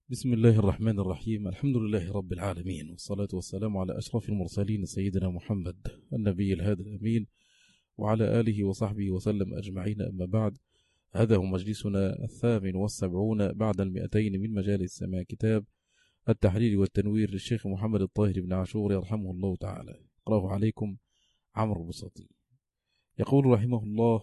بسم الله الرحمن الرحيم. الحمد لله رب العالمين، والصلاة والسلام على أشرف المرسلين سيدنا محمد النبي الهادي الأمين وعلى آله وصحبه وسلم أجمعين. أما بعد، هذا هو مجلسنا 78 بعد 200 من مجالس سماع كتاب التحرير والتنوير للشيخ محمد الطاهر بن عاشور يرحمه الله تعالى. أقرأه عليكم عمرو البساطي. يقول رحمه الله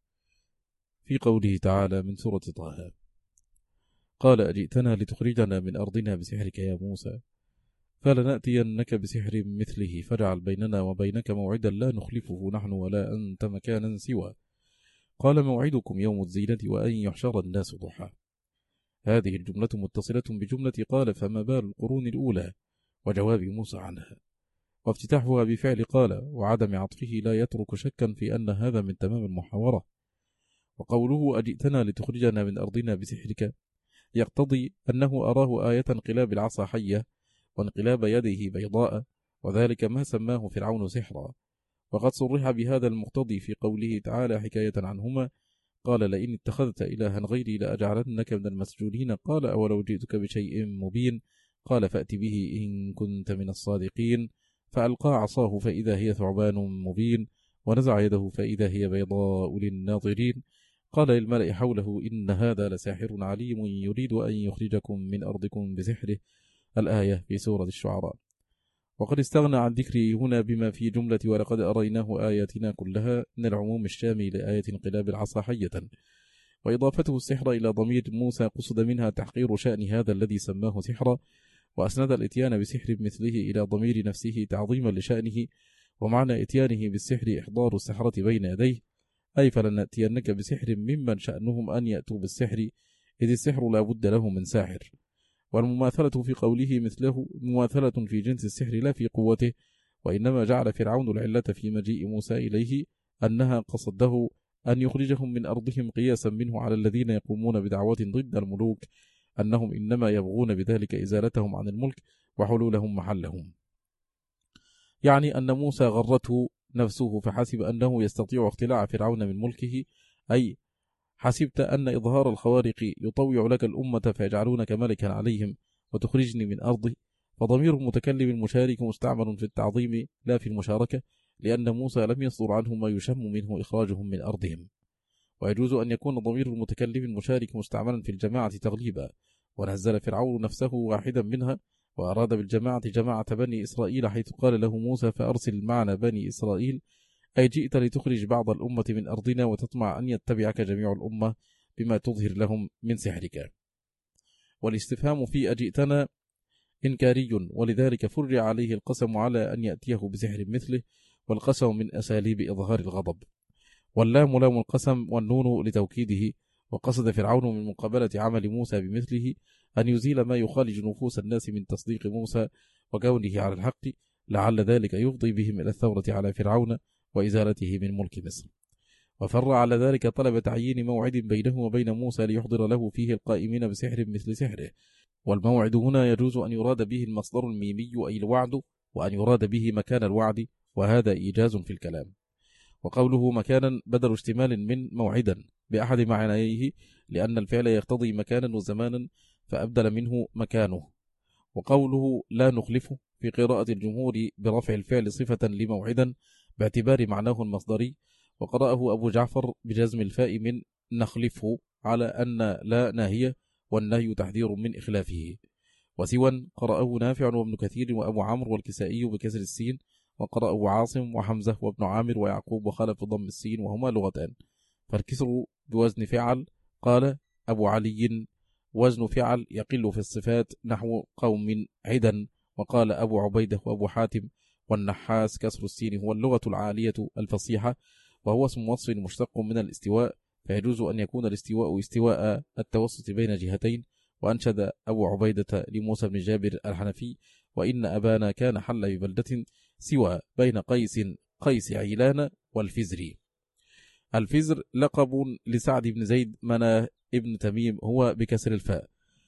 في قوله تعالى من سورة طه: قال أجئتنا لتخرجنا من أرضنا بسحرك يا موسى، فلنأتينك بسحر مثله فاجعل بيننا وبينك موعدا لا نخلفه نحن ولا أنت مكانا سوى. قال موعدكم يوم الزينة وأن يحشر الناس ضحى. هذه الجملة متصلة بجملة قال فما بال القرون الأولى وجواب موسى عنها، وافتتاحها بفعل قال وعدم عطفه لا يترك شكا في أن هذا من تمام المحاورة. وقوله أجئتنا لتخرجنا من أرضنا بسحرك يقتضي أنه أراه آية انقلاب العصا حية وانقلاب يده بيضاء، وذلك ما سماه فرعون سحرا. وقد صرح بهذا المقتضي في قوله تعالى حكاية عنهما: قال لئن اتخذت إلها غيري لأجعلنك من المسجونين. قال أولو جئتك بشيء مبين؟ قال فأت به إن كنت من الصادقين. فألقى عصاه فإذا هي ثعبان مبين، ونزع يده فإذا هي بيضاء للناظرين. قال للملأ حوله إن هذا لساحر عليم يريد أن يخرجكم من أرضكم بسحره. الآية في سورة الشعراء. وقد استغنى عن ذكره هنا بما في جملة ولقد أريناه آياتنا كلها من العموم الشامل لآية انقلاب العصا حية، وإضافته السحر إلى ضمير موسى قصد منها تحقير شأن هذا الذي سماه سحرا، وأسند الإتيان بسحر مثله إلى ضمير نفسه تعظيما لشأنه. ومعنى إتيانه بالسحر إحضار السحرة بين يديه، أي فلنأتينك بسحر ممن شأنهم أن يأتوا بالسحر، إذ السحر لا بد له من ساحر. والمماثلة في قوله مثله مماثلة في جنس السحر لا في قوته، وإنما جعل فرعون العلة في مجيء موسى إليه أنها قصده أن يخرجهم من أرضهم قياسا منه على الذين يقومون بدعوات ضد الملوك، أنهم إنما يبغون بذلك إزالتهم عن الملك وحلولهم محلهم. يعني أن موسى غرته نفسه فحسب أنه يستطيع اختلاع فرعون من ملكه، أي حسبت أن إظهار الخوارق يطوع لك الأمة فيجعلونك ملكا عليهم وتخرجني من أرضي. فضمير المتكلم المشارك مستعمل في التعظيم لا في المشاركة، لأن موسى لم يصدر عنه ما يشم منه إخراجهم من أرضهم. ويجوز أن يكون ضمير المتكلم المشارك مستعملا في الجماعة تغليبا، ونزل فرعون نفسه واحدا منها، وأراد بالجماعة جماعة بني إسرائيل، حيث قال له موسى فأرسل معنا بني إسرائيل، أي جئت لتخرج بعض الأمة من أرضنا وتطمع أن يتبعك جميع الأمة بما تظهر لهم من سحرك. والاستفهام في أجئتنا إنكاري، ولذلك فرع عليه القسم على أن يأتيه بسحر مثله، والقسم من أساليب إظهار الغضب. واللام لام القسم والنون لتوكيده. وقصد فرعون من مقابلة عمل موسى بمثله أن يزيل ما يخالج نفوس الناس من تصديق موسى وكونه على الحق، لعل ذلك يفضي بهم إلى الثورة على فرعون وإزالته من ملك مصر. وفر على ذلك طلب تعيين موعد بينه وبين موسى ليحضر له فيه القائمين بسحر مثل سحره. والموعد هنا يجوز أن يراد به المصدر الميمي أي الوعد، وأن يراد به مكان الوعد، وهذا إيجاز في الكلام. وقوله مكانا بدل اشتمال من موعدا بأحد معنيه، لأن الفعل يقتضي مكانا وزمانا فأبدل منه مكانه. وقوله لا نخلفه في قراءة الجمهور برفع الفعل صفة لموعدا باعتبار معناه المصدري، وقرأه أبو جعفر بجزم الفاء من نخلفه على أن لا ناهية والنهي تحذير من إخلافه. وسوى قرأه نافع وابن كثير وأبو عمرو والكسائي بكسر السين، وقرأه عاصم وحمزة وابن عامر ويعقوب وخلف ضم السين، وهما لغتان، فالكسر بوزن فعل. قال أبو علي وزن فعل يقل في الصفات نحو قوم عدا. وقال أبو عبيدة وأبو حاتم والنحاس كسر السين هو اللغة العالية الفصيحة، وهو اسم وصف مشتق من الاستواء، فيجوز أن يكون الاستواء استواء التوسط بين جهتين. وأنشد أبو عبيدة لموسى بن جابر الحنفي: وإن أبانا كان حل ببلدة سوى بين قيس عيلان والفزري. الفزر لقب لسعد بن زيد مناه ابن تميم، هو بكسر الفاء.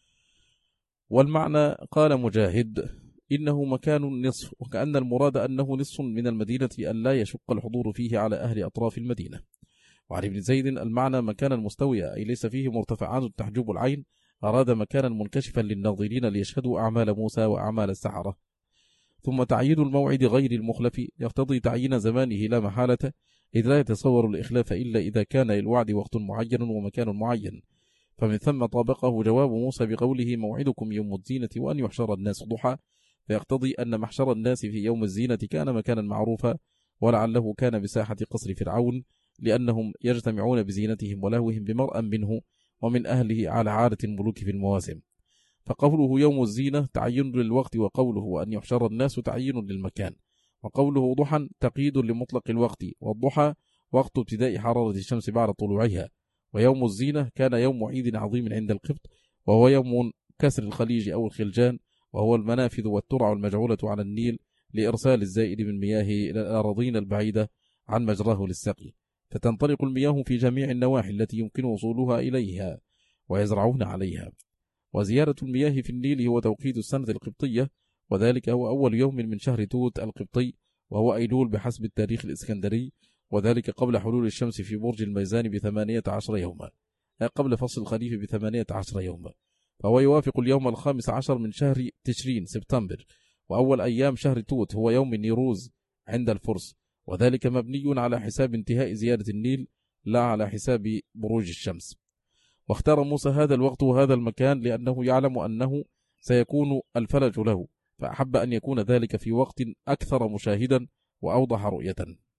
والمعنى قال مجاهد إنه مكان نصف، وكأن المراد أنه نصف من المدينة أن لا يشق الحضور فيه على أهل أطراف المدينة. وعن ابن زيد المعنى مكانا مستويا، أي ليس فيه مرتفعات تحجب العين أراد مكانا منكشفا للناظرين ليشهدوا أعمال موسى وأعمال السحرة. ثم تعيين الموعد غير المخلف يقتضي تعيين زمانه لا محالة، إذ لا يتصور الإخلاف إلا إذا كان للوعد وقت معين ومكان معين. فمن ثم طابقه جواب موسى بقوله موعدكم يوم الزينة وأن يحشر الناس ضحى، فيقتضي أن محشر الناس في يوم الزينة كان مكانا معروفا، ولعله كان بساحة قصر فرعون، لأنهم يجتمعون بزينتهم ولهوهم بمرأ منه ومن أهله على عادة الملوك في المواسم. فقوله يوم الزينة تعين للوقت، وقوله أن يحشر الناس تعين للمكان، وقوله ضحى تقييد لمطلق الوقت، والضحى وقت ابتداء حرارة الشمس بعد طلوعها. ويوم الزينة كان يوم عيد عظيم عند القبط، وهو يوم كسر الخليج أو الخلجان، وهو المنافذ والترع المجعولة على النيل لإرسال الزائد من مياه إلى الأراضين البعيدة عن مجراه للسقي، فتنطلق المياه في جميع النواحي التي يمكن وصولها إليها ويزرعون عليها. وزيارة المياه في النيل هو توقيت السنة القبطية، وذلك هو أول يوم من شهر توت القبطي، وهو أيلول بحسب التاريخ الإسكندري، وذلك قبل حلول الشمس في برج الميزان ب18 يوما، قبل فصل الخريف ب18 يوما، فهو يوافق اليوم 15 من شهر تشرين سبتمبر. وأول أيام شهر توت هو يوم النيروز عند الفرس، وذلك مبني على حساب انتهاء زيادة النيل لا على حساب بروج الشمس. واختار موسى هذا الوقت وهذا المكان لأنه يعلم أنه سيكون الفلج له، فأحب أن يكون ذلك في وقت أكثر مشاهدا وأوضح رؤية.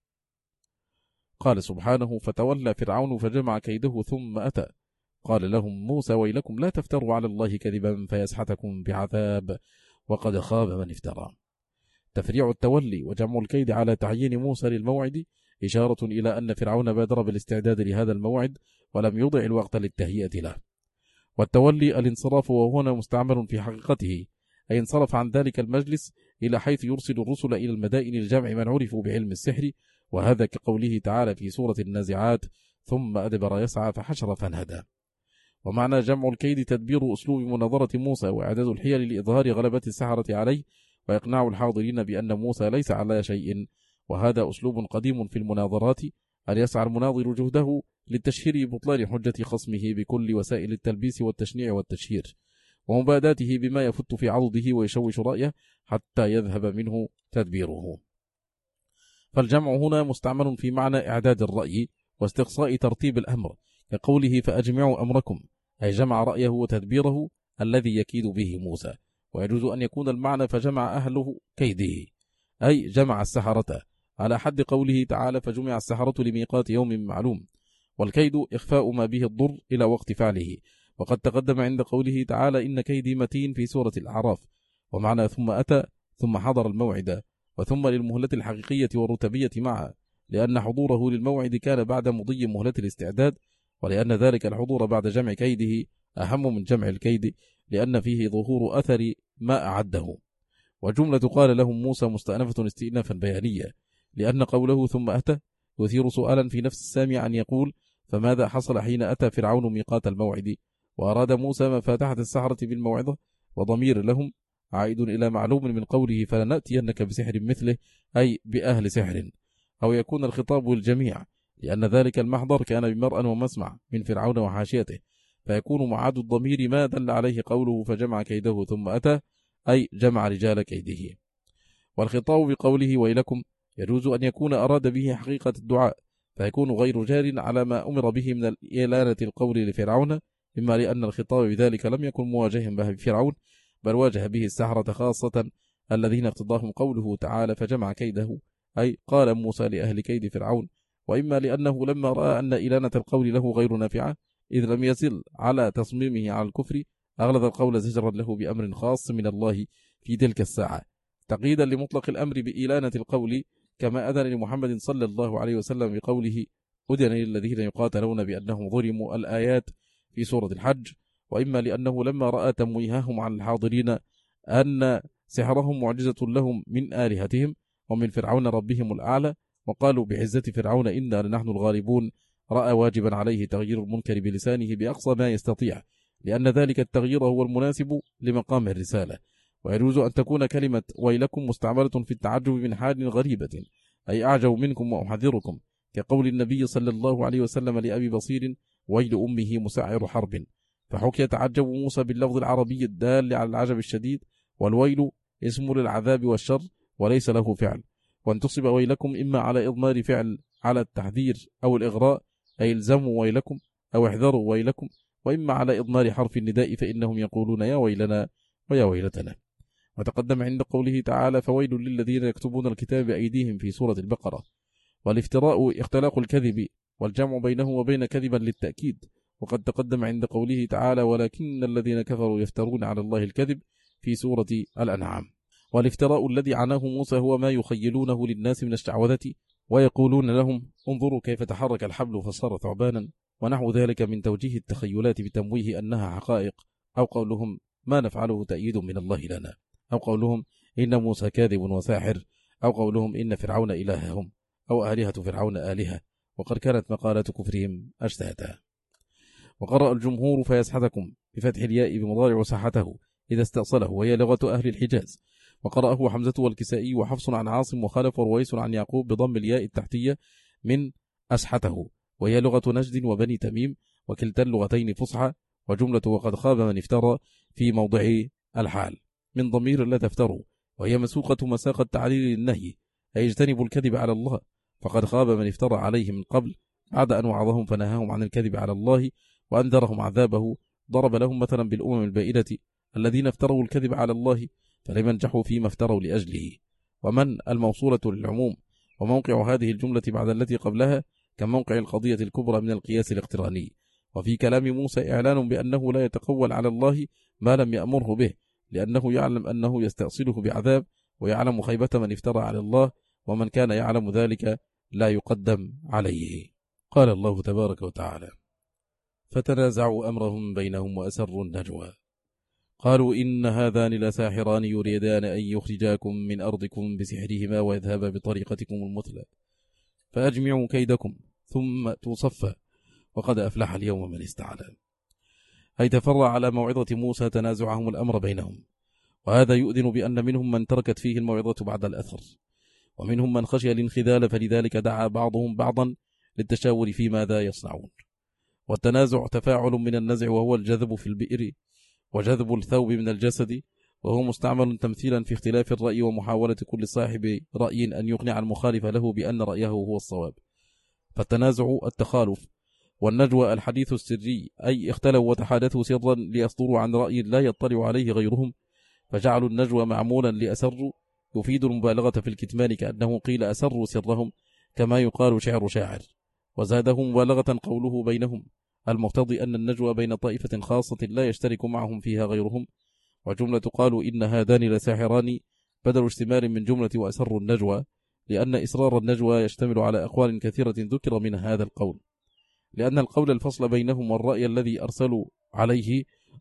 قال سبحانه فتولى فرعون فجمع كيده ثم أتى، قال لهم موسى ويلكم لا تفتروا على الله كذبا فيسحتكم بعذاب وقد خاب من افترى. تفريع التولي وجمع الكيد على تعيين موسى للموعد إشارة إلى أن فرعون بادر بالاستعداد لهذا الموعد ولم يضع الوقت للتهيئة له. والتولي الانصراف، وهنا مستعمل في حقيقته، أي انصرف عن ذلك المجلس إلى حيث يرسل الرسل إلى المدائن الجمع من عرفوا بعلم السحر، وهذا كقوله تعالى في سورة النازعات ثم أدبر يسعى فحشر فانهدى. ومعنى جمع الكيد تدبير أسلوب مناظرة موسى وإعداد الحيل لإظهار غلبة السحرة عليه وإقناع الحاضرين بأن موسى ليس على شيء، وهذا أسلوب قديم في المناظرات، أن يسعى المناظر جهده للتشهير بطلان حجة خصمه بكل وسائل التلبيس والتشنيع والتشهير، ومباداته بما يفت في عضده ويشوش رأيه حتى يذهب منه تدبيره. فالجمع هنا مستعمل في معنى إعداد الرأي واستقصاء ترتيب الأمر، كقوله فأجمعوا أمركم، أي جمع رأيه وتدبيره الذي يكيد به موسى. ويجوز أن يكون المعنى فجمع أهله كيده، أي جمع السحرة، على حد قوله تعالى فجمع السحرة لميقات يوم معلوم. والكيد إخفاء ما به الضر إلى وقت فعله، وقد تقدم عند قوله تعالى إن كيدي متين في سورة الأعراف. ومعنى ثم أتى ثم حضر الموعد، وثم للمهلة الحقيقية والرتبية معا، لأن حضوره للموعد كان بعد مضي مهلة الاستعداد، ولأن ذلك الحضور بعد جمع كيده أهم من جمع الكيد، لأن فيه ظهور أثر ما أعده. وجملة قال لهم موسى مستأنفة استئنافا بيانية، لأن قوله ثم أتى يثير سؤالا في نفس السامع أن يقول فماذا حصل حين أتى فرعون ميقات الموعد؟ وأراد موسى مفاتحة السحرة بالموعظة، وضمير لهم عائد إلى معلوم من قوله فلنأتينك بسحر مثله، أي بأهل سحر، أو يكون الخطاب للجميع، لأن ذلك المحضر كان بمرأى ومسمع من فرعون وحاشيته، فيكون معاد الضمير ما دل عليه قوله فجمع كيده ثم أتى، أي جمع رجال كيده. والخطاب بقوله ويلكم يجوز أن يكون أراد به حقيقة الدعاء، فيكون غير جار على ما أمر به من الإلانة القول لفرعون، إما لأن الخطاب بذلك لم يكن مواجها به بفرعون، بل واجه به السحرة خاصة الذين اقتضاهم قوله تعالى فجمع كيده، أي قال موسى لأهل كيد فرعون، وإما لأنه لما رأى أن إلانة القول له غير نافعة إذ لم يزل على تصميمه على الكفر، أغلظ القول زجرا له بأمر خاص من الله في تلك الساعة، تقييدا لمطلق الأمر بإلانة القول، كما أذن لمحمد صلى الله عليه وسلم بقوله أذن للذين يقاتلون بأنهم ظلموا الآيات في سورة الحج. وإما لأنه لما رأى تمويههم على الحاضرين أن سحرهم معجزة لهم من آلهتهم ومن فرعون ربهم الأعلى، وقالوا بعزة فرعون إنا لنحن الغالبون، رأى واجبا عليه تغيير المنكر بلسانه بأقصى ما يستطيع، لأن ذلك التغيير هو المناسب لمقام الرسالة. ويجوز أن تكون كلمة ويلكم مستعملة في التعجب من حال غريبة، أي أعجب منكم وأحذركم، كقول النبي صلى الله عليه وسلم لأبي بصير ويل أمه مسعر حرب، فحكي تعجب موسى باللفظ العربي الدال على العجب الشديد، والويل اسم للعذاب والشر وليس له فعل، وأن تصب ويلكم إما على إضمار فعل على التحذير أو الإغراء أي الزموا ويلكم أو احذروا ويلكم، وإما على إضمار حرف النداء فإنهم يقولون يا ويلنا ويا ويلتنا. وتقدم عند قوله تعالى فويل للذين يكتبون الكتاب بأيديهم في سورة البقرة. والافتراء اختلاق الكذب والجمع بينه وبين كذبا للتأكيد، وقد تقدم عند قوله تعالى ولكن الذين كفروا يفترون على الله الكذب في سورة الأنعام. والافتراء الذي عناه موسى هو ما يخيلونه للناس من الشعوذة ويقولون لهم انظروا كيف تحرك الحبل فصار ثعبانا ونحو ذلك من توجيه التخيلات بتمويه أنها حقائق، أو قولهم ما نفعله تأييد من الله لنا، أو قولهم إن موسى كاذب وساحر، أو قولهم إن فرعون إلههم، أو آلهة فرعون آلهة، وقد كانت مقالة كفرهم أشتاتا. وقرأ الجمهور فيسحتكم بفتح الياء بمضارع سحته إذا استأصله، وهي لغة أهل الحجاز. وقرأه حمزة والكسائي وحفص عن عاصم وخلف ورويس عن يعقوب بضم الياء التحتية من أسحته، وهي لغة نجد وبني تميم، وكلتا اللغتين فصحى. وجملة وقد خاب من افترى في موضع الحال من ضمير لا تفتروا، وهي مسوقة مساق التعليل للنهي، أي اجتنبوا الكذب على الله، فقد خاب من افترى عليه من قبل بعد أن وعظهم فنهاهم عن الكذب على الله وأنذرهم عذابه. ضرب لهم مثلا بالأمم البائدة الذين افتروا الكذب على الله فلم ينجحوا فيما افتروا لأجله. ومن الموصولة للعموم، وموقع هذه الجملة بعد التي قبلها كموقع القضية الكبرى من القياس الاقتراني. وفي كلام موسى إعلان بأنه لا يتقول على الله ما لم يأمره به، لأنه يعلم أنه يستأصله بعذاب، ويعلم خيبة من افترى على الله، ومن كان يعلم ذلك لا يقدم عليه. قال الله تبارك وتعالى فتنازعوا أمرهم بينهم وأسروا النجوى قالوا إن هذان لساحران يريدان أن يخرجاكم من أرضكم بسحرهما ويذهبا بطريقتكم المثلى فأجمعوا كيدكم ثم تصفى وقد أفلح اليوم من استعلى. أي تفرع على موعظة موسى تنازعهم الأمر بينهم، وهذا يؤذن بأن منهم من تركت فيه الموعظة بعد الأثر، ومنهم من خشي الانخذال، فلذلك دعا بعضهم بعضا للتشاور في ماذا يصنعون. والتنازع تفاعل من النزع، وهو الجذب في البئر، وجذب الثوب من الجسد، وهو مستعمل تمثيلا في اختلاف الرأي ومحاولة كل صاحب رأي أن يقنع المخالف له بأن رأيه هو الصواب. فالتنازع التخالف، والنجوى الحديث السري، أي اختلوا وتحادثوا سرا ليصدروا عن رأي لا يطلع عليه غيرهم، فجعلوا النجوى معمولا لأسروا يفيد المبالغة في الكتمان، كأنه قيل أسروا سرهم كما يقال شعر شاعر. وزاده مبالغة قوله بينهم، المقتضي أن النجوى بين طائفة خاصة لا يشترك معهم فيها غيرهم. وجملة قالوا إن هذان لساحران بدل اشتمال من جملة وأسروا النجوى، لأن إسرار النجوى يشتمل على أقوال كثيرة ذكر من هذا القول، لأن القول الفصل بينهم والرأي الذي أرسلوا عليه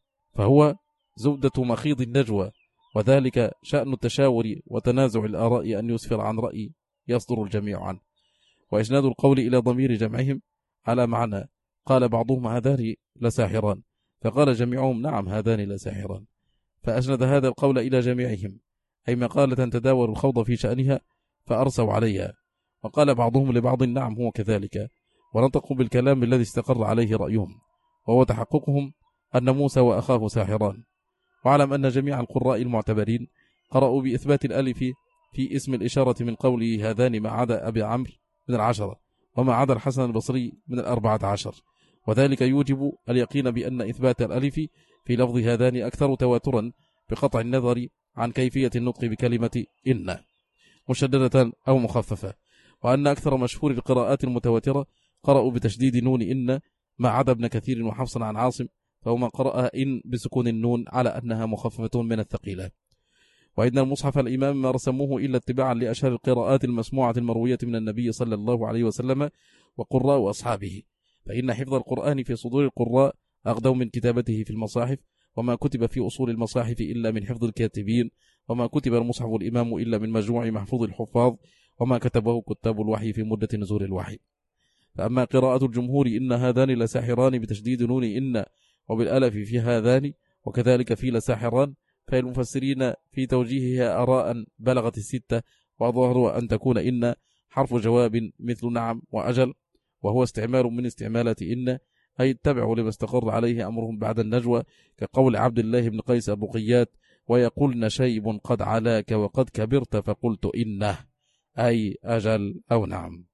فهو زبدة مخيض النجوى، وذلك شأن التشاور وتنازع الآراء أن يسفر عن رأي يصدر الجميع عنه. وإسناد القول إلى ضمير جمعهم على معنى قال بعضهم هذان لساحران، فقال جميعهم نعم هذان لساحران، فأسند هذا القول إلى جميعهم، أي مقالة تداول الخوض في شأنها فأرسوا عليها. وقال بعضهم لبعض نعم هو كذلك، ونطقوا بالكلام الذي استقر عليه رأيهم، وهو تحققهم أن موسى وأخاه ساحران. وعلم أن جميع القراء المعتبرين قرأوا بإثبات الألف في اسم الإشارة من قوله هذان ما عدا أبي عمرو من 10، وما عدا الحسن البصري من 14، وذلك يوجب اليقين بأن إثبات الألف في لفظ هذان أكثر تواترا بقطع النظر عن كيفية النطق بكلمة إن مشددة أو مخففة، وأن أكثر مشهور القراءات المتواترة قرأوا بتشديد نون إن ما عدا ابن كثير وحفص عن عاصم، فهما قرأ إن بسكون النون على أنها مخففة من الثقيلة. وإن المصحف الإمام ما رسموه إلا اتباعا لأشهر القراءات المسموعة المروية من النبي صلى الله عليه وسلم وقراء أصحابه، فإن حفظ القرآن في صدور القراء أغدو من كتابته في المصاحف، وما كتب في أصول المصاحف إلا من حفظ الكاتبين، وما كتب المصحف الإمام إلا من مجموع محفوظ الحفاظ، وما كتبه كتاب الوحي في مدة نزول الوحي. فأما قراءة الجمهور إن هذان لساحران بتشديد نون إن وبالألف في هذان وكذلك في لساحران، فالمفسرين في توجيهها أراء بلغت 6، وظهر أن تكون إن حرف جواب مثل نعم وأجل، وهو استعمال من استعمالات إن أي اتبعوا لما استقر عليه أمرهم بعد النجوى، كقول عبد الله بن قيس الرقيات: ويقولن شيب قد علاك وقد كبرت فقلت إنه، أي أجل أو نعم.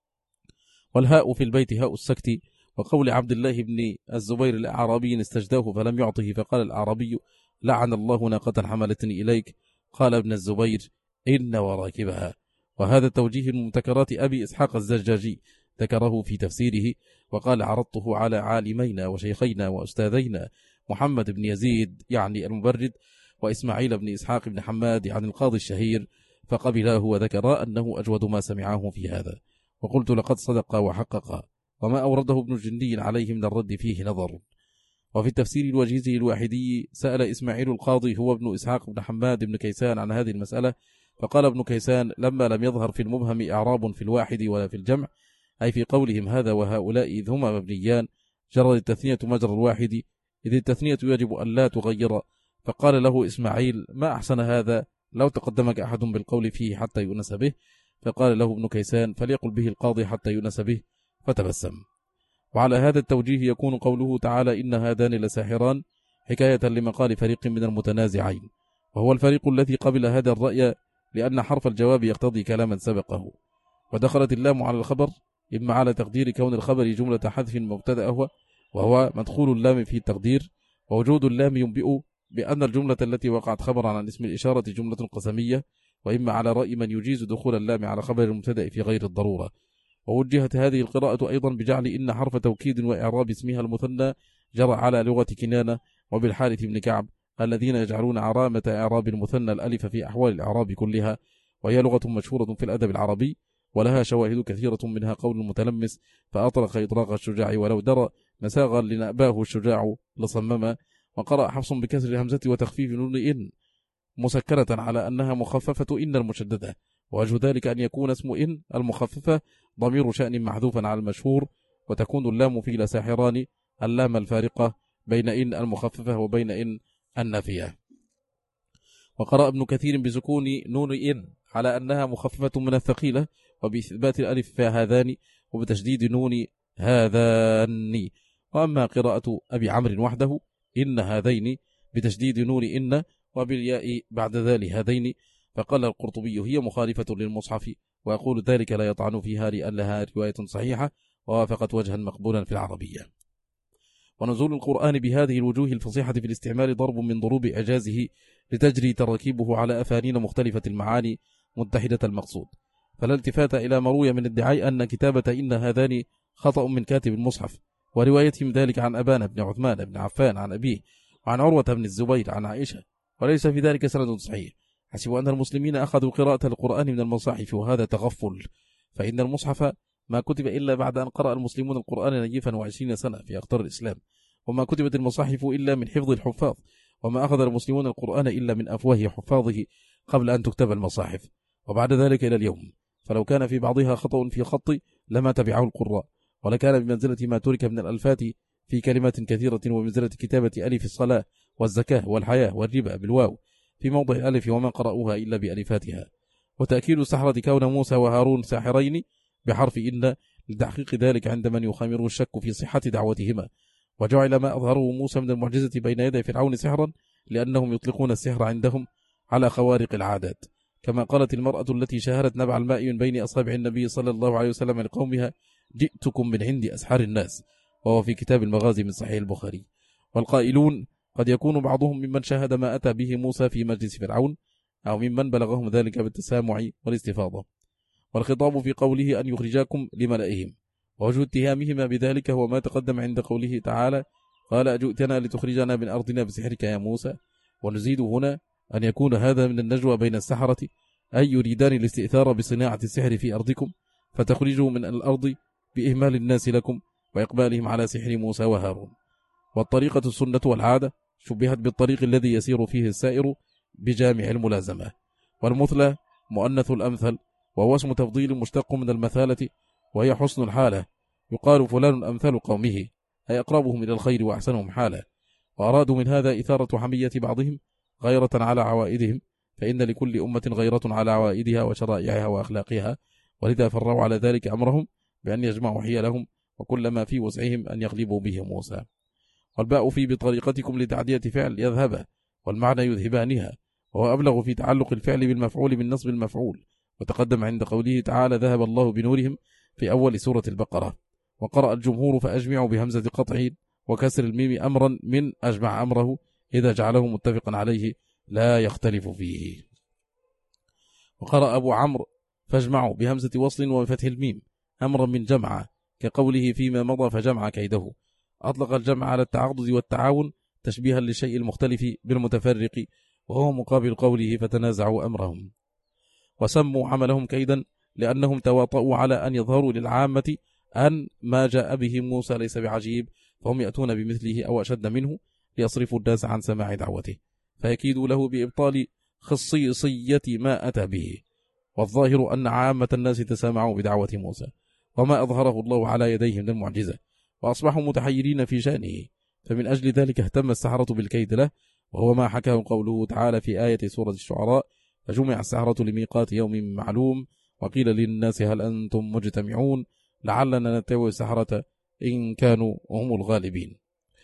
والهاء في البيت هاء السكت. وقول عبد الله بن الزبير الأعرابي استجداه فلم يعطه، فقال الأعرابي: لعن الله ناقة حملتني إليك. قال ابن الزبير: إن وراكبها. وهذا توجيه المبتكرات أبي إسحاق الزجاجي ذكره في تفسيره، وقال: عرضته على عالمينا وشيخينا وأستاذينا محمد بن يزيد يعني المبرد، وإسماعيل بن إسحاق بن حماد عن القاضي الشهير، فقبلاه وذكر أنه أجود ما سمعه في هذا. وقلت: لقد صدق وحقق، وما أورده ابن الجندي عليه من الرد فيه نظر. وفي التفسير الوجيز الواحدي سأل إسماعيل القاضي هو ابن إسحاق بن حماد بن كيسان عن هذه المسألة، فقال ابن كيسان: لما لم يظهر في المبهم إعراب في الواحد ولا في الجمع، أي في قولهم هذا وهؤلاء إذ هما مبنيان، جرى التثنية مجرى الواحد، إذ التثنية يجب أن لا تغير. فقال له إسماعيل: ما أحسن هذا، لو تقدمك أحد بالقول فيه حتى يؤنس به. فقال له ابن كيسان: فليقل به القاضي حتى يؤنس به، فتبسم. وعلى هذا التوجيه يكون قوله تعالى: إن هذان لساحران، حكاية لمقال فريق من المتنازعين، وهو الفريق الذي قبل هذا الرأي، لأن حرف الجواب يقتضي كلاما سبقه. ودخلت اللام على الخبر، إما على تقدير كون الخبر جملة حذف مبتدأه، وهو مدخول اللام في التقدير، ووجود اللام ينبئ بأن الجملة التي وقعت خبرا عن اسم الإشارة جملة قسمية، وإما على رأي من يجيز دخول اللام على خبر المبتدأ في غير الضرورة. ووجهت هذه القراءة أيضا بجعل إن حرف توكيد وإعراب اسمها المثنى جرى على لغة كنانة وبالحارث بن كعب، الذين يجعلون علامة إعراب المثنى الألف في أحوال الإعراب كلها، وهي لغة مشهورة في الأدب العربي، ولها شواهد كثيرة، منها قول المتلمس: فأطرق إطراق الشجاع ولو درى مساغا لنأباه الشجاع لصمما. وقرأ حفص بكسر الهمزة وتخفيف نون إن مسكرة على أنها مخففة إن المشددة، ووجه ذلك أن يكون اسم إن المخففة ضمير شأن محذوفا على المشهور، وتكون اللام في لساحران اللام الفارقة بين إن المخففة وبين إن النافية. وقرأ ابن كثير بسكون نون إن على أنها مخففة من الثقيلة، وبإثبات الألف في هذان، وبتشديد نون هذان. وأما قراءة أبي عمرو وحده إن هذين بتشديد نون إن وبالياء بعد ذلك هذين. فقال القرطبي: هي مخالفة للمصحف، ويقول ذلك لا يطعن فيها لأن لها رواية صحيحة ووافقت وجها مقبولا في العربية. ونزول القرآن بهذه الوجوه الفصيحة في الاستعمال ضرب من ضروب إعجازه، لتجري تركيبه على أفانين مختلفة المعاني متحدة المقصود. فلا التفات إلى ما روي من ادعاء أن كتابة إن هذان خطأ من كاتب المصحف، وروايتهم ذلك عن أبان بن عثمان بن عفان عن أبيه، وعن عروة بن الزبير عن عائشة، وليس في ذلك سند صحيح. حسبوا أن المسلمين أخذوا قراءة القرآن من المصاحف، وهذا تغفل، فإن المصحف ما كتب إلا بعد أن قرأ المسلمون القرآن نيفا و20 سنة في أقطار الإسلام، وما كتبت المصاحف إلا من حفظ الحفاظ، وما أخذ المسلمون القرآن إلا من أفواه حفاظه قبل أن تكتب المصاحف، وبعد ذلك إلى اليوم. فلو كان في بعضها خطأ في خط لما تبعه القراء، ولكان بمنزلة ما ترك من الألفات في كلمات كثيرة، ومنزلة كتابة ألف الصلاة والزكاة والحياة والربا بالواو في موضع الألف، وما قرأوها إلا بألفاتها. وتأكيد السحرة كون موسى وهارون ساحرين بحرف إن لتحقيق ذلك عند من يخامر الشك في صحة دعوتهما. وجعل ما أظهره موسى من المعجزة بين يدي فرعون سحرا، لأنهم يطلقون السحر عندهم على خوارق العادات، كما قالت المرأة التي شاهدت نبع الماء من بين أصابع النبي صلى الله عليه وسلم لقومها: جئتكم من عند أسحار الناس، وهو في كتاب المغازي من صحيح البخاري. والقائلون قد يكون بعضهم ممن شاهد ما أتى به موسى في مجلس فرعون، أو ممن بلغهم ذلك بالتسامع والاستفاضة. والخطاب في قوله أن يخرجاكم لملئهم، ووجه اتهامهما بذلك هو ما تقدم عند قوله تعالى: قال أجئتنا لتخرجنا من أرضنا بسحرك يا موسى. ونزيد هنا أن يكون هذا من النجوى بين السحرة، أي يريدان الاستئثار بصناعة السحر في أرضكم، فتخرجوا من الأرض بإهمال الناس لكم وإقبالهم على سحر موسى وهارون. والطريقة السنة والعادة شبهت بالطريق الذي يسير فيه السائر بجامع الملازمة. والمثلى مؤنث الأمثل، وهو اسم تفضيل مشتق من المثالة، وهي حسن الحالة، يقال فلان أمثل قومه، أي أقربهم إلى الخير وأحسنهم حالة. وأرادوا من هذا إثارة حمية بعضهم غيرة على عوائدهم، فإن لكل أمة غيرة على عوائدها وشرائعها وأخلاقها، ولذا فروا على ذلك أمرهم بأن يجمعوا حيلهم وكل ما في وسعهم أن يغلبوا به موسى. والباء في بطريقتكم لتعدية فعل يذهب، والمعنى يذهبانها، وهو أبلغ في تعلق الفعل بالمفعول من نصب المفعول، وتقدم عند قوله تعالى ذهب الله بنورهم في أول سورة البقرة. وقرأ الجمهور فأجمعوا بهمزة قطع وكسر الميم أمرا من أجمع أمره إذا جعله متفقا عليه لا يختلف فيه. وقرأ أبو عمرو فاجمعوا بهمزة وصل وفتح الميم أمرا من جمع كقوله فيما مضى فجمع كيده. أطلق الجمع على التعضد والتعاون تشبيها للشيء المختلف بالمتفرق، وهو مقابل قوله فتنازعوا أمرهم. وسموا عملهم كيدا لأنهم تواطؤوا على أن يظهروا للعامة أن ما جاء به موسى ليس بعجيب، فهم يأتون بمثله أو أشد منه ليصرفوا الناس عن سماع دعوته، فيكيدوا له بإبطال خصيصية ما أتى به. والظاهر أن عامة الناس تسامعوا بدعوة موسى وما أظهره الله على يديهم من المعجزة، وأصبحوا متحيرين في شأنه، فمن أجل ذلك اهتم السحرة بالكيد له، وهو ما حكاه قوله تعالى في آية سورة الشعراء فجمع السحرة لميقات يوم معلوم وقيل للناس هل أنتم مجتمعون لعلنا نتبع السحرة إن كانوا هم الغالبين.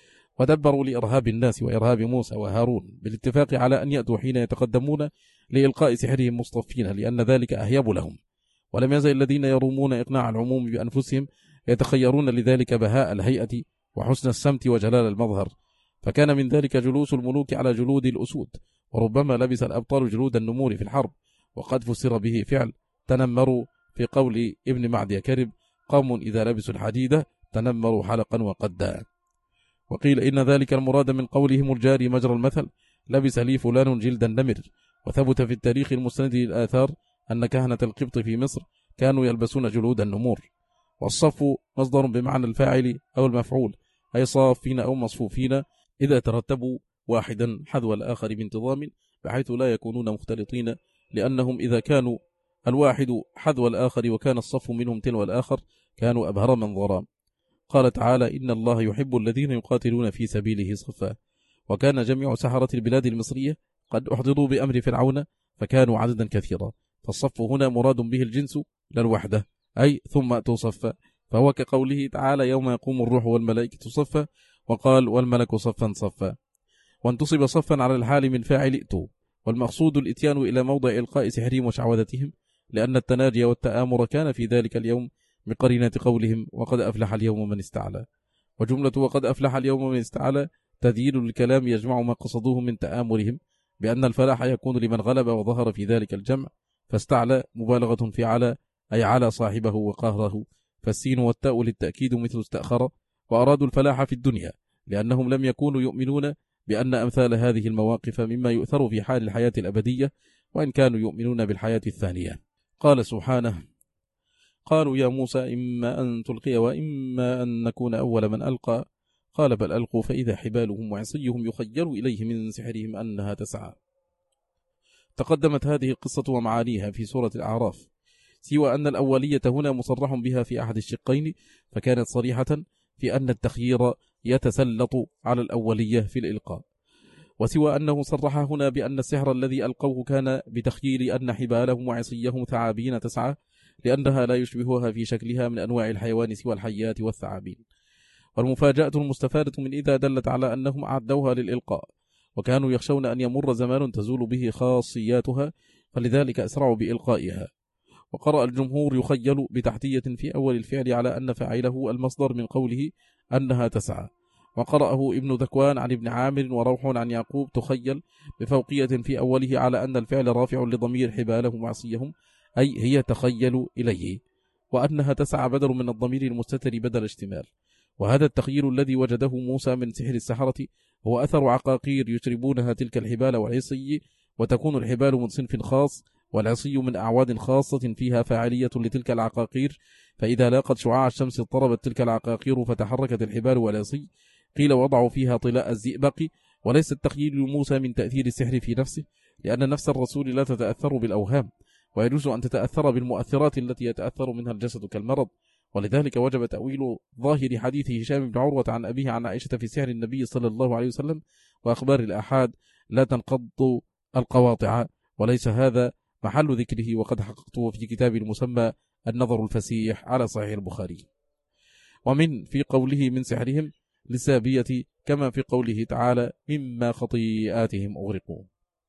ودبروا لإرهاب الناس وإرهاب موسى وهارون بالاتفاق على أن يأتوا حين يتقدمون لإلقاء سحرهم مصطفين، لأن ذلك أهيب لهم. ولم يزل الذين يرومون إقناع العموم بأنفسهم يتخيرون لذلك بهاء الهيئة وحسن السمت وجلال المظهر، فكان من ذلك جلوس الملوك على جلود الأسود، وربما لبس الأبطال جلود النمور في الحرب، وقد فسر به فعل تنمروا في قول ابن معدي كرب قوم إذا لبسوا الحديدة تنمروا حلقا وقدا. وقيل إن ذلك المراد من قولهم الجاري مجرى المثل لبس لي فلان جلد النمر. وثبت في التاريخ المستند للآثار أن كهنة القبط في مصر كانوا يلبسون جلود النمور. والصف مصدر بمعنى الفاعل أو المفعول، أي صافين أو مصفوفين إذا ترتبوا واحدا حذو الآخر بانتظام بحيث لا يكونون مختلطين، لأنهم إذا كانوا الواحد حذو الآخر وكان الصف منهم تلو الآخر كانوا أبهر منظرا. قال تعالى إن الله يحب الذين يقاتلون في سبيله صفا. وكان جميع سحرة البلاد المصرية قد أحضروا بأمر فرعون فكانوا عددا كثيرا، فالصف هنا مراد به الجنس لا الوحدة، أي ثم أتوا صفا، فهو كقوله تعالى يوم يقوم الروح والملائكة صفا، وقال والملك صفا صفا. وانتصب صفا على الحال من فاعل ائتوا، والمقصود الاتيان إلى موضع إلقاء سحرهم وشعوذتهم، لأن التناجي والتآمر كان في ذلك اليوم بقرينة قولهم وقد أفلح اليوم من استعلى. وجملة وقد أفلح اليوم من استعلى تذييل الكلام يجمع ما قصدوه من تآمرهم بأن الفلاح يكون لمن غلب وظهر في ذلك الجمع، فاستعلى مبالغة في على أي على صاحبه وقهره، فالسين والتاء للتأكيد مثل استأخر. وأرادوا الفلاح في الدنيا لأنهم لم يكونوا يؤمنون بأن أمثال هذه المواقف مما يؤثر في حال الحياة الأبدية، وإن كانوا يؤمنون بالحياة الثانية. قال سبحانه قالوا يا موسى إما أن تلقي وإما أن نكون أول من ألقى، قال بل ألقوا فإذا حبالهم وعصيهم يخيل إليه من سحرهم أنها تسعى. تقدمت هذه القصة ومعانيها في سورة الأعراف، سوى أن الأولية هنا مصرح بها في أحد الشقين، فكانت صريحة في أن التخيير يتسلط على الأولية في الإلقاء، وسوى أنه صرح هنا بأن السحر الذي ألقوه كان بتخييل أن حبالهم وعصيهم ثعابين تسعى، لأنها لا يشبهها في شكلها من أنواع الحيوان سوى الحيات والثعابين. والمفاجأة المستفادة من إذا دلت على أنهم أعدوها للإلقاء، وكانوا يخشون أن يمر زمان تزول به خاصياتها، فلذلك أسرعوا بإلقائها. وقرأ الجمهور يخيل بتحتية في أول الفعل على أن فاعله المصدر من قوله أنها تسعى. وقرأه ابن ذكوان عن ابن عامر وروح عن يعقوب تخيل بفوقية في أوله على أن الفعل رافع لضمير حبالهم وعصيهم، أي هي تخيل إليه، وأنها تسعى بدل من الضمير المستتر بدل اشتمال. وهذا التخييل الذي وجده موسى من سحر السحرة هو أثر عقاقير يشربونها تلك الحبال والعصي، وتكون الحبال من صنف خاص والعصي من أعواد خاصة فيها فاعلية لتلك العقاقير، فإذا لاقت شعاع الشمس اضطربت تلك العقاقير فتحركت الحبال والعصي. قيل وضعوا فيها طلاء الزئبق، وليس التخييل لموسى من تأثير السحر في نفسه، لأن نفس الرسول لا تتأثر بالأوهام، ويجوز أن تتأثر بالمؤثرات التي يتأثر منها الجسد كالمرض. ولذلك وجب تأويل ظاهر حديث هشام بن عروة عن أبيه عن عائشة في سحر النبي صلى الله عليه وسلم وأخبار الآحاد لا تنقض القواطع، وليس هذا محل ذكره، وقد حققته في كتاب المسمى النظر الفسيح على صحيح البخاري. ومن في قوله من سحرهم للسابية، كما في قوله تعالى مما خطيئاتهم أغرقوا.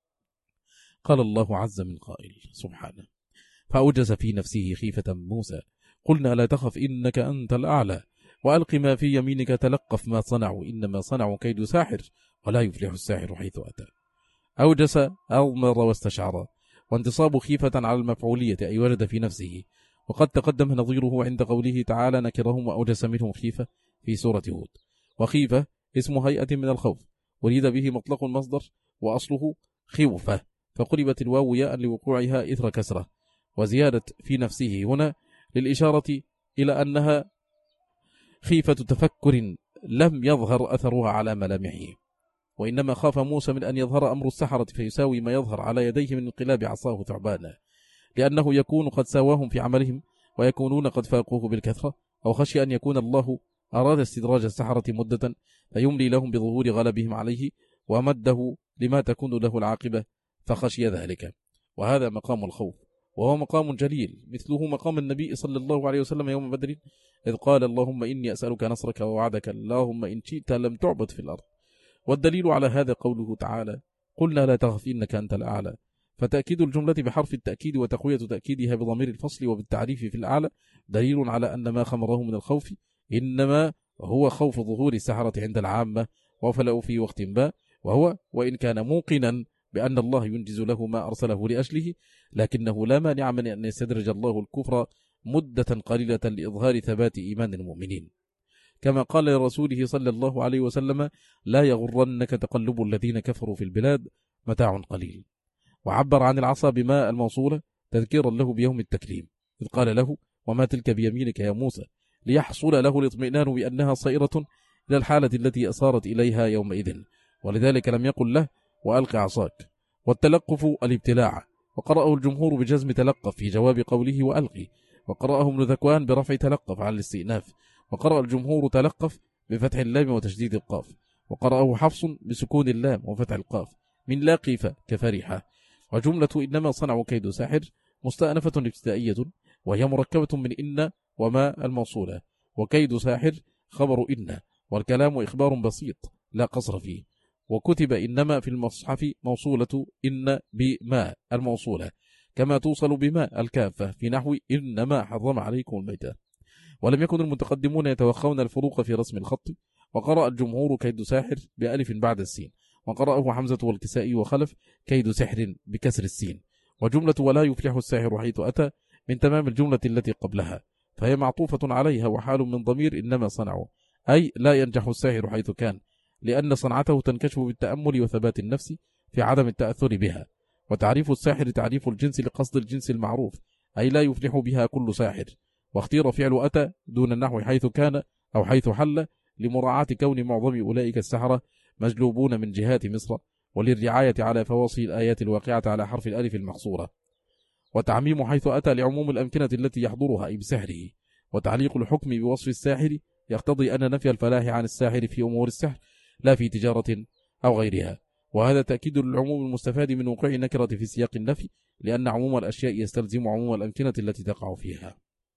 قال الله عز من قائل سبحانه: فأوجس في نفسه خيفة موسى قلنا لا تخف إنك أنت الأعلى وألق ما في يمينك تلقف ما صنعوا إنما صنعوا كيد ساحر ولا يفلح الساحر حيث أتى. أوجس أضمر واستشعر، وانتصاب خيفة على المفعولية أي وجد في نفسه، وقد تقدم نظيره عند قوله تعالى نكرهم وأوجس منهم خيفة في سورة هود. وخيفة اسم هيئة من الخوف وريد به مطلق المصدر وأصله خوفة، فقلبت الواو ياء لوقوعها إثر كسرة، وزيادة في نفسه هنا للإشارة إلى أنها خيفة تفكر لم يظهر أثرها على ملامحه، وإنما خاف موسى من أن يظهر أمر السحرة فيساوي ما يظهر على يديه من انقلاب عصاه ثعبانا، لأنه يكون قد ساواهم في عملهم ويكونون قد فاقوه بالكثرة، أو خشي أن يكون الله أراد استدراج السحرة مدة فيملي لهم بظهور غلبهم عليه ومده لما تكون له العاقبة فخشي ذلك. وهذا مقام الخوف، وهو مقام جليل مثله مقام النبي صلى الله عليه وسلم يوم بدر إذ قال اللهم إني أسألك نصرك ووعدك اللهم إن شئت لم تعبد في الأرض. والدليل على هذا قوله تعالى قلنا لا تخف إنك أنت الأعلى، فتأكيد الجملة بحرف التأكيد وتقوية تأكيدها بضمير الفصل وبالتعريف في الأعلى دليل على أن ما خمره من الخوف إنما هو خوف ظهور السحرة عند العامة وفلأوا في وقت ما، وهو وإن كان موقنا بأن الله ينجز له ما أرسله لأجله، لكنه لا مانع من أن يستدرج الله الكفر مدة قليلة لإظهار ثبات إيمان المؤمنين، كما قال لرسوله صلى الله عليه وسلم لا يغرنك تقلب الذين كفروا في البلاد متاع قليل. وعبر عن العصا بما الموصولة تذكيرا له بيوم التكليم إذ قال له وما تلك بيمينك يا موسى، ليحصل له الاطمئنان بأنها صائرة إلى الحالة التي أصارت إليها يومئذ، ولذلك لم يقل له وألق عصاك. والتلقف الابتلاع، وقرأه الجمهور بجزم تلقف في جواب قوله وألقي، وقرأه ابن ذكوان برفع تلقف على الاستئناف، وقرأ الجمهور تلقف بفتح اللام وتشديد القاف، وقرأه حفص بسكون اللام وفتح القاف من لا قيف كفرحة. وجملة إنما صنعوا كيد ساحر مستأنفة ابتدائية، وهي مركبة من إن وما الموصولة، وكيد ساحر خبر إن، والكلام إخبار بسيط لا قصر فيه. وكتب إنما في المصحف موصولة إن بما الموصولة، كما توصل بما الكافة في نحو إنما حرم عليكم الميتة. ولم يكن المتقدمون يتوخون الفروق في رسم الخط، وقرأ الجمهور كيد ساحر بألف بعد السين، وقرأه حمزة والكسائي وخلف كيد سحر بكسر السين. وجملة ولا يفلح الساحر حيث أتى من تمام الجملة التي قبلها، فهي معطوفة عليها وحال من ضمير إنما صنعوا، أي لا ينجح الساحر حيث كان، لأن صنعته تنكشف بالتأمل وثبات النفس في عدم التأثر بها. وتعريف الساحر تعريف الجنس لقصد الجنس المعروف، أي لا يفلح بها كل ساحر. واختير فعل أتى دون النحو حيث كان أو حيث حل لمراعاة كون معظم أولئك السحرة مجلوبون من جهات مصر، وللرعاية على فواصل الآيات الواقعة على حرف الألف المقصورة. وتعميم حيث أتى لعموم الأمكنة التي يحضرها أي بسحره. وتعليق الحكم بوصف الساحر يقتضي أن نفي الفلاح عن الساحر في أمور السحر لا في تجارة أو غيرها، وهذا تأكيد للعموم المستفاد من وقوع النكرة في سياق النفي، لأن عموم الأشياء يستلزم عموم الأمكنة التي تقع فيها.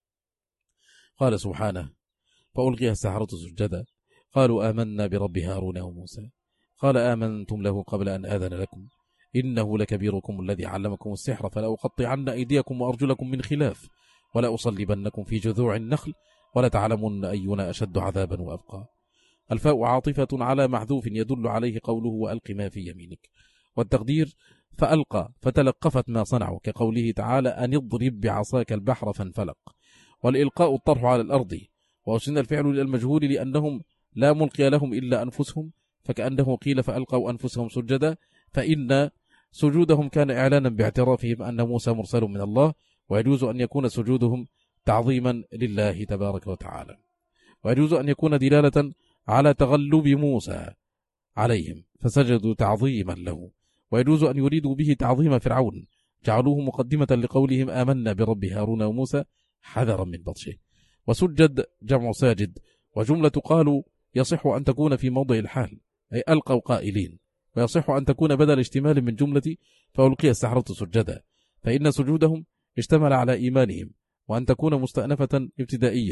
قال سبحانه فألقي السحرة سجدا قالوا آمنا برب هارون وموسى قال آمنتم له قبل أن آذن لكم إنه لكبيركم الذي علمكم السحر فلأقطعن أيديكم وأرجلكم من خلاف ولأصلبنكم في جذوع النخل ولتعلمن أينا أشد عذابا وأبقى. الفاء عاطفة على محذوف يدل عليه قوله وألق ما في يمينك، والتقدير فألقى فتلقفت ما صنعوا، كقوله تعالى أن اضرب بعصاك البحر فانفلق. والإلقاء الطرح على الأرض، وأسن الفعل للمجهول لأنهم لا ملقي لهم إلا أنفسهم، فكأنه قيل فألقوا أنفسهم سجدا، فإن سجودهم كان إعلانا باعترافهم أن موسى مرسل من الله، ويجوز أن يكون سجودهم تعظيما لله تبارك وتعالى، ويجوز أن يكون دلالة على تغلب موسى عليهم فسجدوا تعظيما له، ويجوز أن يريدوا به تعظيم فرعون جعلوه مقدمة لقولهم آمنا برب هارون وموسى حذرا من بطشه. وسجد جمع ساجد، وجملة قالوا يصح أن تكون في موضع الحال أي ألقوا قائلين، ويصح أن تكون بدل اشتمال من جملة فألقي السحرة سجدا، فإن سجودهم اشتمل على إيمانهم، وأن تكون مستأنفة ابتدائية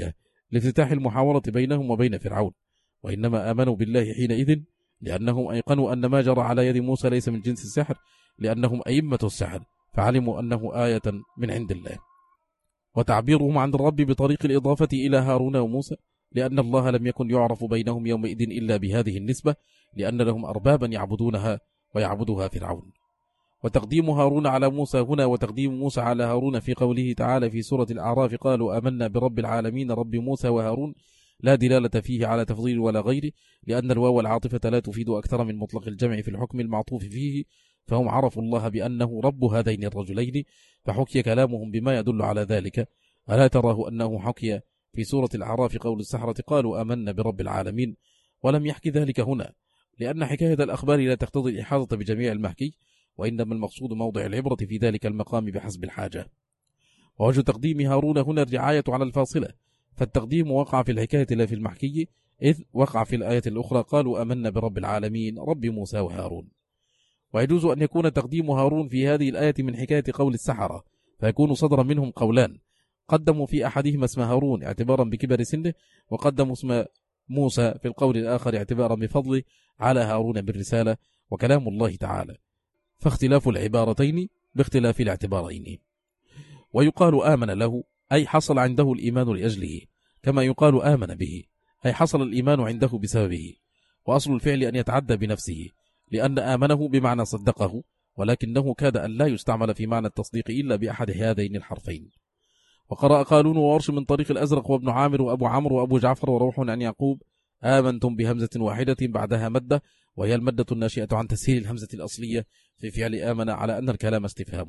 لافتتاح المحاورة بينهم وبين فرعون، وإنما آمنوا بالله حينئذ لأنهم أيقنوا أن ما جرى على يد موسى ليس من جنس السحر، لأنهم أئمة السحر فعلموا أنه آية من عند الله. وتعبيرهم عن الرب بطريق الإضافة إلى هارون وموسى، لأن الله لم يكن يعرف بينهم يومئذ إلا بهذه النسبة، لأن لهم أربابا يعبدونها ويعبدها فرعون. وتقديم هارون على موسى هنا وتقديم موسى على هارون في قوله تعالى في سورة الأعراف قالوا آمنا برب العالمين رب موسى وهارون لا دلالة فيه على تفضيل ولا غيره، لأن الواو العاطفة لا تفيد أكثر من مطلق الجمع في الحكم المعطوف فيه، فهم عرفوا الله بأنه رب هذين الرجلين فحكي كلامهم بما يدل على ذلك. ألا تراه أنه حكي في سورة الأعراف قول السحرة قالوا آمنا برب العالمين، ولم يحكي ذلك هنا، لأن حكاية الأخبار لا تقتضي الإحاطة بجميع المحكي، وإنما المقصود موضع العبرة في ذلك المقام بحسب الحاجة. ووجه تقديم هارون هنا الرعاية على الفاصلة، فالتقديم وقع في الحكاية لا في المحكي، إذ وقع في الآية الأخرى قالوا آمنا برب العالمين رب موسى وهارون. ويجوز أن يكون تقديم هارون في هذه الآية من حكاية قول السحرة، فيكون صدر منهم قولان، قدموا في أحدهما اسم هارون اعتبارا بكبر سنه، وقدموا اسم موسى في القول الآخر اعتبارا بفضله على هارون بالرسالة وكلام الله تعالى، فاختلاف العبارتين باختلاف الاعتبارين. ويقال آمن له أي حصل عنده الإيمان لأجله، كما يقال آمن به أي حصل الإيمان عنده بسببه، وأصل الفعل أن يتعدى بنفسه، لأن آمنه بمعنى صدقه، ولكنه كاد أن لا يستعمل في معنى التصديق إلا بأحد هذين الحرفين. وقرأ قالون وورش من طريق الأزرق وابن عامر وأبو عمرو وأبو جعفر وروح عن يعقوب آمنتم بهمزة واحدة بعدها مدة، وهي المدة الناشئة عن تسهيل الهمزة الأصلية في فعل آمن على أن الكلام استفهام.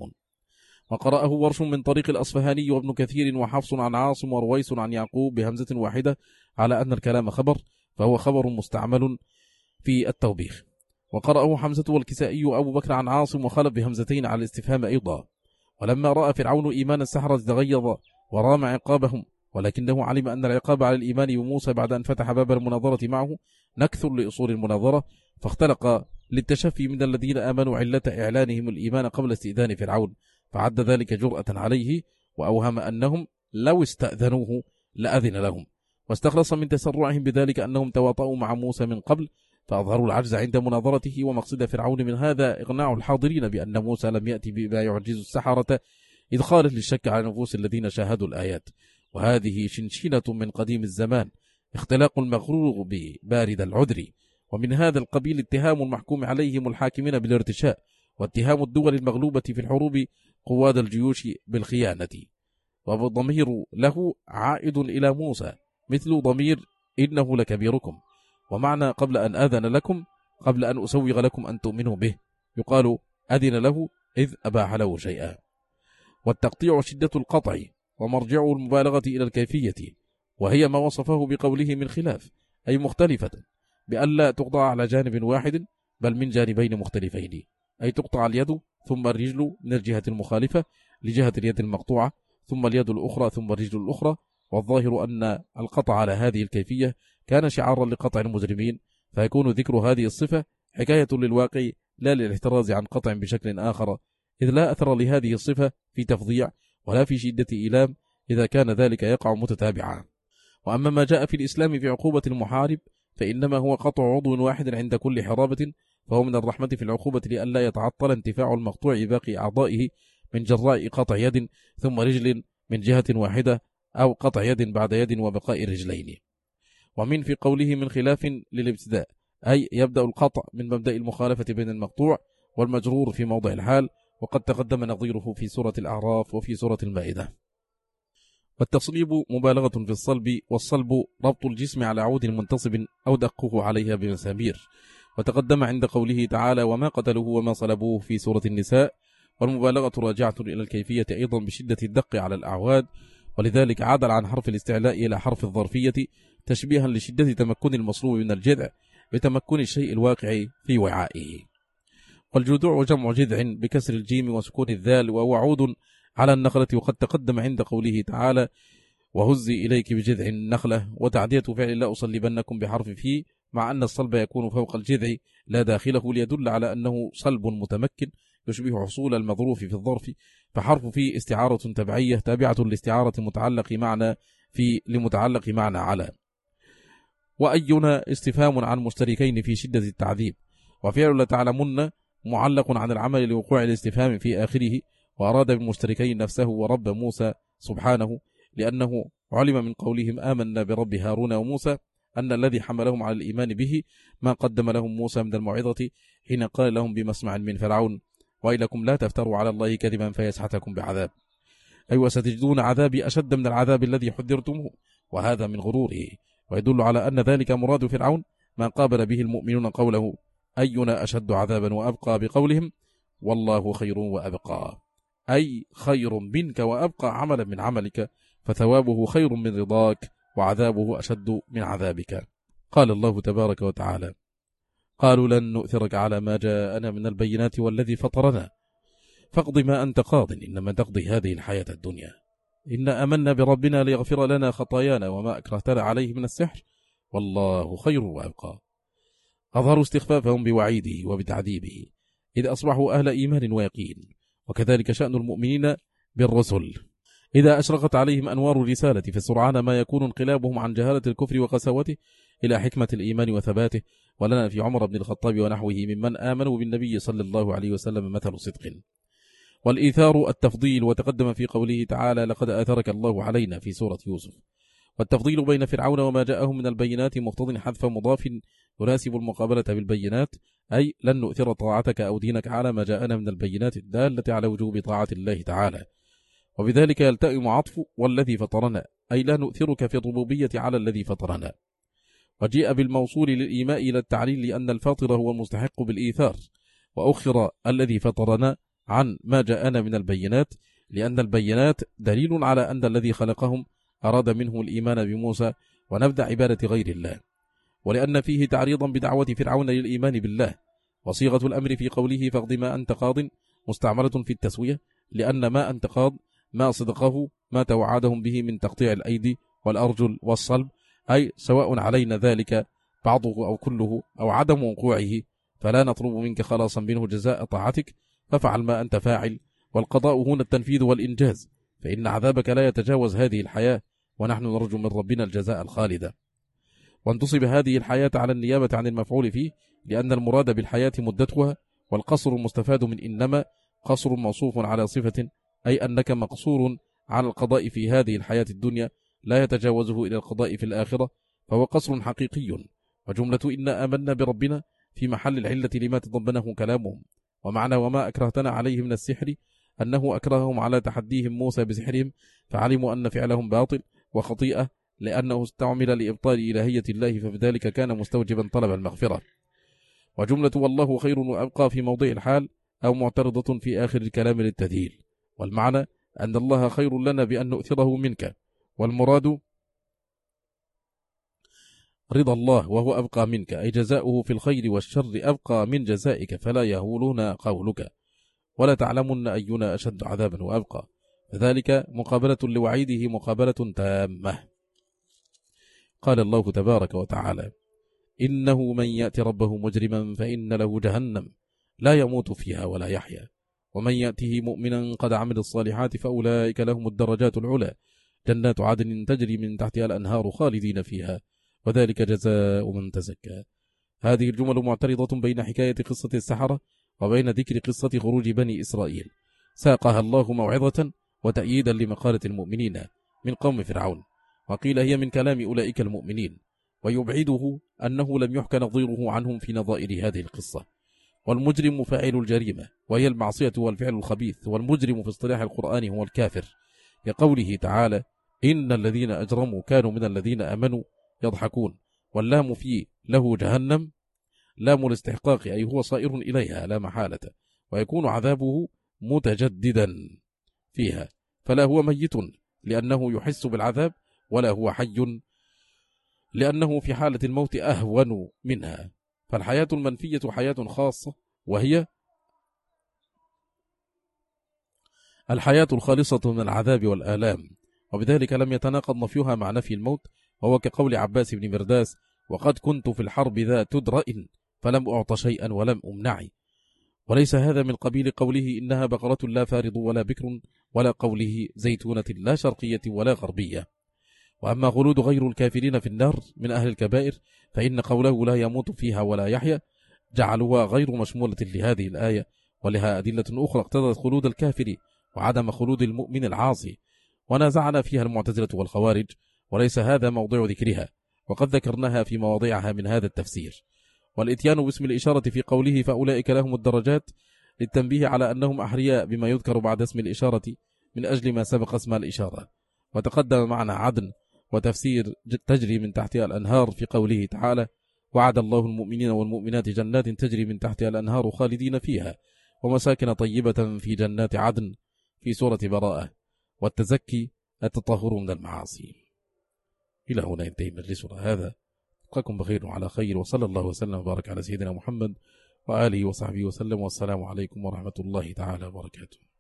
وقرأه ورش من طريق الأصفهاني وابن كثير وحفص عن عاصم ورويس عن يعقوب بهمزة واحدة على أن الكلام خبر، فهو خبر مستعمل في التوبيخ. وقرأه حمزة والكسائي وأبو بكر عن عاصم وخلف بهمزتين على الاستفهام أيضا. ولما رأى فرعون إيمان السحرة تغيظ ورام عقابهم، ولكنه علم أن العقاب على الإيمان بموسى بعد أن فتح باب المناظرة معه نكثر لأصول المناظرة، فاختلق للتشفي من الذين آمنوا علة إعلانهم الإيمان قبل استئذان فرعون، فعد ذلك جرأة عليه، وأوهم أنهم لو استأذنوه لأذن لهم، واستخلص من تسرعهم بذلك أنهم تواطؤوا مع موسى من قبل، فأظهروا العجز عند مناظرته. ومقصد فرعون من هذا إغناع الحاضرين بأن موسى لم يأتي بما يعجز السحرة، إذ خالت للشك على نفوس الذين شاهدوا الآيات، وهذه شنشنة من قديم الزمان، اختلاق المغرور ببارد العذر. ومن هذا القبيل اتهام المحكوم عليهم الحاكمين بالارتشاء، واتهام الدول المغلوبة في الحروب قواد الجيوش بالخيانة. والضمير له عائد إلى موسى مثل ضمير إنه لكبيركم، ومعنى قبل أن آذن لكم قبل أن أسوغ لكم أن تؤمنوا به، يقال أذن له إذ أباح له شيئا. والتقطيع شدة القطع، ومرجعه المبالغة إلى الكيفية، وهي ما وصفه بقوله من خلاف، أي مختلفة، بألا تقطع على جانب واحد بل من جانبين مختلفين، أي تقطع اليد ثم الرجل من الجهة المخالفة لجهة اليد المقطوعة، ثم اليد الأخرى ثم الرجل الأخرى. والظاهر أن القطع على هذه الكيفية كان شعارا لقطع المجرمين، فيكون ذكر هذه الصفة حكاية للواقع لا للاحتراز عن قطع بشكل آخر، إذ لا أثر لهذه الصفة في تفضيع ولا في شدة إيلام إذا كان ذلك يقع متتابعا. وأما ما جاء في الإسلام في عقوبة المحارب فإنما هو قطع عضو واحد عند كل حرابة، فهو من الرحمة في العقوبة لئلا يتعطل انتفاع المقطوع باقي أعضائه من جراء قطع يد ثم رجل من جهة واحدة، أو قطع يد بعد يد وبقاء رجلين. ومن في قوله من خلاف للابتداء، أي يبدأ القطع من مبدأ المخالفة بين المقطوع والمجرور في موضع الحال، وقد تقدم نظيره في سورة الأعراف وفي سورة المائدة. والتصليب مبالغة في الصلب، والصلب ربط الجسم على عود منتصب أو دقه عليها بمسامير، وتقدم عند قوله تعالى وما قتلوه وما صلبوه في سورة النساء. والمبالغة راجعة إلى الكيفية أيضا بشدة الدق على الأعواد، ولذلك عدل عن حرف الاستعلاء إلى حرف الظرفية تشبيها لشدة تمكن المصلوب من الجذع بتمكن الشيء الواقع في وعائه. والجذوع جمع جذع بكسر الجيم وسكون الذال، وهو عود على النخلة، وقد تقدم عند قوله تعالى وهزي إليك بجذع النخلة، وتعدية فعل لا أصلبنكم بحرف فيه، مع أن الصلب يكون فوق الجذع لا داخله، ليدل على أنه صلب متمكن يشبه حصول المظروف في الظرف، فحرف فيه استعارة تبعية تابعة لاستعارة متعلق معنى في لمتعلق معنى على. وأينا استفهام عن مشتركين في شدة التعذيب، وفعل لتعلمن معلق عن العمل لوقوع الاستفهام في آخره، وأراد بالمشتركين نفسه ورب موسى سبحانه، لأنه علم من قولهم آمنا برب هارون وموسى أن الذي حملهم على الإيمان به ما قدم لهم موسى من الموعظة حين قال لهم بمسمع من فرعون وإلكم لا تفتروا على الله كذبا فيسحتكم بعذاب، أي وستجدون عذابي أشد من العذاب الذي حذرتموه، وهذا من غروره، ويدل على أن ذلك مراد فرعون ما قابل به المؤمنون قوله أينا أشد عذابا وأبقى بقولهم والله خير وأبقى، أي خير منك وأبقى عملا من عملك، فثوابه خير من رضاك وعذابه أشد من عذابك. قال الله تبارك وتعالى قالوا لن نؤثرك على ما جاءنا من البينات والذي فطرنا فاقض ما أنت قاض إنما تقضي هذه الحياة الدنيا إنا أمنا بربنا ليغفر لنا خطايانا وما أكرهتنا عليه من السحر والله خير وأبقى. أظهروا استخفافهم بوعيده وبتعذيبه إذ أصبحوا أهل إيمان ويقين، وكذلك شأن المؤمنين بالرسل إذا أشرقت عليهم أنوار الرسالة، فسرعان ما يكون انقلابهم عن جهالة الكفر وقسوته إلى حكمة الإيمان وثباته. ولنا في عمر بن الخطاب ونحوه ممن آمنوا بالنبي صلى الله عليه وسلم مثل صدق. والإيثار التفضيل، وتقدم في قوله تعالى لقد آثرك الله علينا في سورة يوسف. والتفضيل بين فرعون وما جاءهم من البينات مقتضٍ حذف مضاف يناسب المقابلة بالبينات، أي لن نؤثر طاعتك أو دينك على ما جاءنا من البينات الدالة على وجوب طاعة الله تعالى، وبذلك يلتئم عطف والذي فطرنا، أي لا نؤثرك في الربوبية على الذي فطرنا. وجيء بالموصول للإيماء إلى التعليل لأن الفاطر هو المستحق بالإيثار، وأخر الذي فطرنا عن ما جاءنا من البينات لأن البينات دليل على أن الذي خلقهم أراد منه الإيمان بموسى ونبذ عبادة غير الله، ولأن فيه تعريضا بدعوة فرعون للإيمان بالله. وصيغة الأمر في قوله فاقض ما أنت قاض مستعملة في التسوية، لأن ما أنت قاض ما صدقه ما توعدهم به من تقطيع الأيدي والأرجل والصلب، أي سواء علينا ذلك بعضه أو كله أو عدم وقوعه، فلا نطلب منك خلاصا منه جزاء طاعتك، ففعل ما أنت فاعل. والقضاء هنا التنفيذ والإنجاز، فإن عذابك لا يتجاوز هذه الحياة، ونحن نرجو من ربنا الجزاء الخالد. وانتصب هذه الحياة على النيابة عن المفعول فيه، لأن المراد بالحياة مدتها، والقصر المستفاد من إنما قصر موصوف على صفة، أي أنك مقصور على القضاء في هذه الحياة الدنيا لا يتجاوزه إلى القضاء في الآخرة، فهو قصر حقيقي. وجملة إنا آمنا بربنا في محل العلة لما تضمنه كلامهم. ومعنى وما أكرهتنا عليه من السحر أنه أكرههم على تحديهم موسى بسحرهم، فعلموا أن فعلهم باطل وخطيئة لأنه استعمل لإبطال إلهية الله، فبذلك كان مستوجبا طلب المغفرة. وجملة والله خير وأبقى في موضع الحال أو معترضة في آخر الكلام للتذييل، والمعنى أن الله خير لنا بأن نؤثره منك، والمراد رضا الله وهو أبقى منك، أي جزاؤه في الخير والشر أبقى من جزائك، فلا يهولون قولك ولا تعلمن أينا أشد عذابا وأبقى، فذلك مقابلة لوعيده مقابلة تامة. قال الله تبارك وتعالى إنه من يأتي ربه مجرما فإن له جهنم لا يموت فيها ولا يحيا، ومن يأته مؤمنا قد عمل الصالحات فأولئك لهم الدرجات العلى جنات عدن تجري من تحتها الأنهار خالدين فيها وذلك جزاء من تزكى. هذه الجمل معترضة بين حكاية قصة السحرة وبين ذكر قصة خروج بني إسرائيل، ساقها الله موعظة وتأييدا لمقالة المؤمنين من قوم فرعون، وقيل هي من كلام أولئك المؤمنين، ويبعده أنه لم يحكى نظيره عنهم في نظائر هذه القصة. والمجرم فاعل الجريمة وهي المعصية والفعل الخبيث، والمجرم في اصطلاح القرآن هو الكافر، لقوله تعالى إن الذين أجرموا كانوا من الذين أمنوا يضحكون، واللام في له جهنم لام الاستحقاق، أي هو صائر إليها لا محالة، ويكون عذابه متجددا فيها، فلا هو ميت لأنه يحس بالعذاب، ولا هو حي لأنه في حالة الموت أهون منها. فالحياة المنفية حياة خاصة، وهي الحياة الخالصة من العذاب والآلام، وبذلك لم يتناقض نفيها مع نفي الموت، وهو كقول عباس بن مرداس وقد كنت في الحرب ذا تدرأ فلم أعط شيئا ولم أمنعي. وليس هذا من قبيل قوله إنها بقرة لا فارض ولا بكر، ولا قوله زيتونة لا شرقية ولا غربية. وأما خلود غير الكافرين في النار من أهل الكبائر فإن قوله لا يموت فيها ولا يحيا جعلوها غير مشمولة لهذه الآية، ولها أدلة أخرى اقتضت خلود الكافر وعدم خلود المؤمن العاصي، ونازعنا فيها المعتزلة والخوارج، وليس هذا موضع ذكرها، وقد ذكرناها في مواضعها من هذا التفسير. والإتيان باسم الإشارة في قوله فأولئك لهم الدرجات للتنبيه على أنهم أحرياء بما يذكر بعد اسم الإشارة من أجل ما سبق اسم الإشارة. وتقدم معنا عدن وتفسير تجري من تحتها الأنهار في قوله تعالى وعد الله المؤمنين والمؤمنات جنات تجري من تحتها الأنهار خالدين فيها ومساكن طيبة في جنات عدن في سورة براءة. والتزكي التطهر من المعاصي. إلى هنا ينتهي مجلسنا هذا، ألقاكم بخير وعلى خير، وصلى الله وسلم وبارك على سيدنا محمد وآله وصحبه وسلم، والسلام عليكم ورحمة الله تعالى وبركاته.